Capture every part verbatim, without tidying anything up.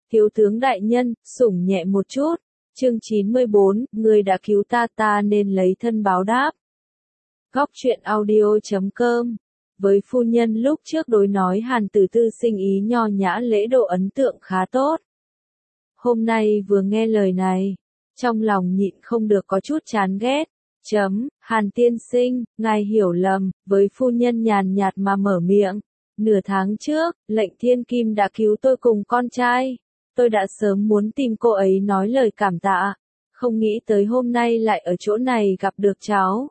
Thiếu tướng đại nhân, sủng nhẹ một chút. Chương chín mươi bốn, người đã cứu ta ta nên lấy thân báo đáp. Góc truyện audio chấm com. Với phu nhân lúc trước đối nói Hàn Tử Tư sinh ý nho nhã lễ độ ấn tượng khá tốt. Hôm nay vừa nghe lời này, trong lòng nhịn không được có chút chán ghét. Chấm, Hàn tiên sinh, ngài hiểu lầm, với phu nhân nhàn nhạt mà mở miệng. Nửa tháng trước, lệnh thiên kim đã cứu tôi cùng con trai. Tôi đã sớm muốn tìm cô ấy nói lời cảm tạ. Không nghĩ tới hôm nay lại ở chỗ này gặp được cháu.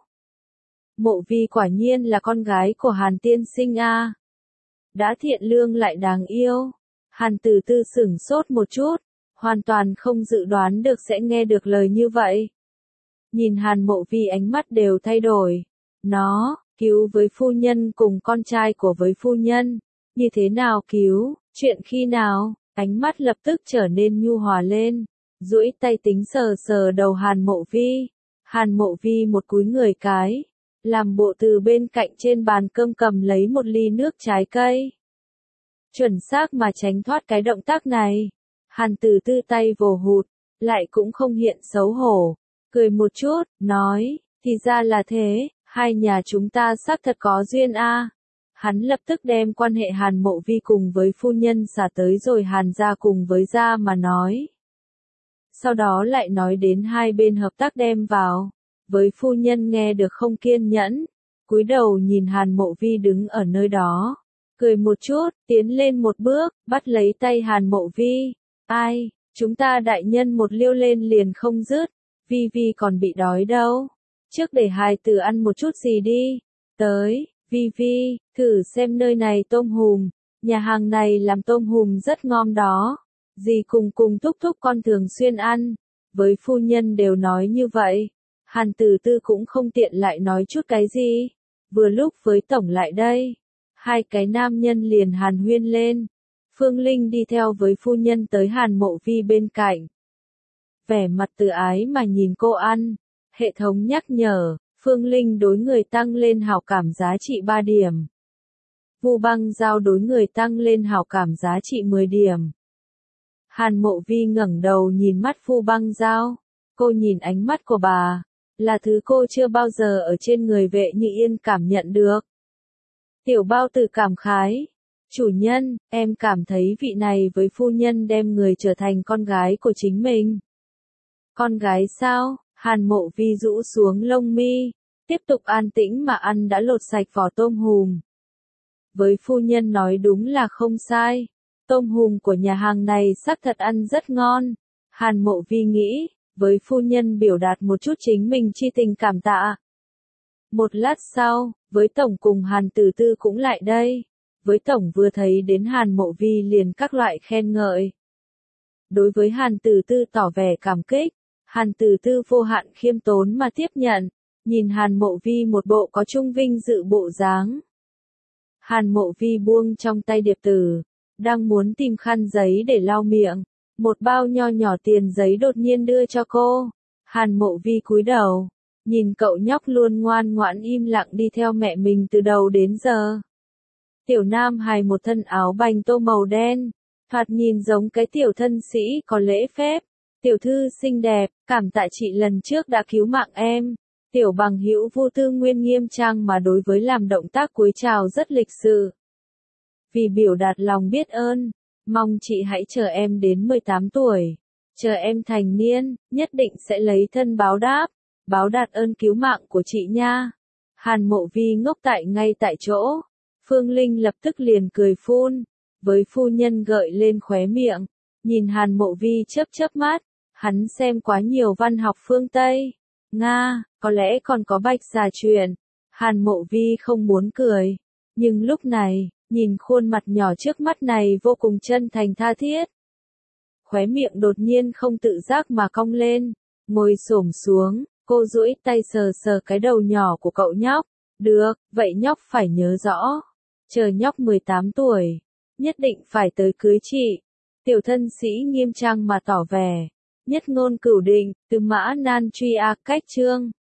Mộ Vi quả nhiên là con gái của Hàn tiên sinh a. Đã thiện lương lại đáng yêu. Hàn Tử Tư sửng sốt một chút, hoàn toàn không dự đoán được sẽ nghe được lời như vậy. Nhìn Hàn Mộ Vi ánh mắt đều thay đổi. Nó, cứu với phu nhân cùng con trai của với phu nhân. Như thế nào cứu, chuyện khi nào, ánh mắt lập tức trở nên nhu hòa lên. Duỗi tay tính sờ sờ đầu Hàn Mộ Vi. Hàn Mộ Vi một cúi người cái. Làm bộ từ bên cạnh trên bàn cơm cầm lấy một ly nước trái cây. Chuẩn xác mà tránh thoát cái động tác này. Hàn Tử Tư tay vồ hụt, lại cũng không hiện xấu hổ. Cười một chút, nói, thì ra là thế, hai nhà chúng ta xác thật có duyên a. Hắn lập tức đem quan hệ Hàn Mộ Vi cùng với phu nhân xả tới rồi Hàn gia cùng với gia mà nói. Sau đó lại nói đến hai bên hợp tác đem vào. Với phu nhân nghe được không kiên nhẫn, cúi đầu nhìn Hàn Mộ Vi đứng ở nơi đó. Cười một chút, tiến lên một bước, bắt lấy tay Hàn Mộ Vi. Ai, chúng ta đại nhân một liêu lên liền không dứt. Vi Vi còn bị đói đâu. Trước để hài tử ăn một chút gì đi. Tới, Vi Vi, thử xem nơi này tôm hùm. Nhà hàng này làm tôm hùm rất ngon đó. Dì cùng cùng thúc thúc con thường xuyên ăn. Với phu nhân đều nói như vậy. Hàn Tử Tư cũng không tiện lại nói chút cái gì. Vừa lúc với tổng lại đây. Hai cái nam nhân liền hàn huyên lên. Phương Linh đi theo với phu nhân tới Hàn Mộ Vi bên cạnh. Vẻ mặt từ ái mà nhìn cô ăn. Hệ thống nhắc nhở, Phương Linh đối người tăng lên hảo cảm giá trị ba điểm. Vu Băng Giao đối người tăng lên hảo cảm giá trị mười điểm. Hàn Mộ Vi ngẩng đầu nhìn mắt Vu Băng Giao. Cô nhìn ánh mắt của bà. Là thứ cô chưa bao giờ ở trên người Vệ Như Yên cảm nhận được. Tiểu Bao Tử cảm khái. Chủ nhân, em cảm thấy vị này với phu nhân đem người trở thành con gái của chính mình. Con gái sao? Hàn Mộ Vi rũ xuống lông mi. Tiếp tục an tĩnh mà ăn đã lột sạch vỏ tôm hùm. Với phu nhân nói đúng là không sai. Tôm hùm của nhà hàng này xác thật ăn rất ngon. Hàn Mộ Vi nghĩ. Với phu nhân biểu đạt một chút chính mình chi tình cảm tạ. Một lát sau, với tổng cùng Hàn Tử Tư cũng lại đây. Với tổng vừa thấy đến Hàn Mộ Vi liền các loại khen ngợi. Đối với Hàn Tử Tư tỏ vẻ cảm kích, Hàn Tử Tư vô hạn khiêm tốn mà tiếp nhận, nhìn Hàn Mộ Vi một bộ có trung vinh dự bộ dáng. Hàn Mộ Vi buông trong tay điệp tử, đang muốn tìm khăn giấy để lau miệng. Một bao nho nhỏ tiền giấy đột nhiên đưa cho cô. Hàn Mộ Vi cúi đầu, nhìn cậu nhóc luôn ngoan ngoãn im lặng đi theo mẹ mình từ đầu đến giờ. Tiểu Nam hài một thân áo bành tô màu đen, thoạt nhìn giống cái tiểu thân sĩ có lễ phép. Tiểu thư xinh đẹp, cảm tạ chị lần trước đã cứu mạng em. Tiểu bằng hữu Vu Tư Nguyên nghiêm trang mà đối với làm động tác cúi chào rất lịch sự. Vì biểu đạt lòng biết ơn. Mong chị hãy chờ em đến mười tám tuổi. Chờ em thành niên, nhất định sẽ lấy thân báo đáp. Báo đạt ơn cứu mạng của chị nha. Hàn Mộ Vi ngốc tại ngay tại chỗ. Phương Linh lập tức liền cười phun. Với phu nhân gợi lên khóe miệng. Nhìn Hàn Mộ Vi chớp chớp mắt. Hắn xem quá nhiều văn học phương Tây. Nga, có lẽ còn có bạch xà truyền. Hàn Mộ Vi không muốn cười. Nhưng lúc này, nhìn khuôn mặt nhỏ trước mắt này vô cùng chân thành tha thiết. Khóe miệng đột nhiên không tự giác mà cong lên. Ngồi xổm xuống, cô duỗi tay sờ sờ cái đầu nhỏ của cậu nhóc. Được, vậy nhóc phải nhớ rõ. Chờ nhóc mười tám tuổi, nhất định phải tới cưới chị. Tiểu thân sĩ nghiêm trang mà tỏ vẻ. Nhất ngôn cửu định, từ mã nan truy a cách chương.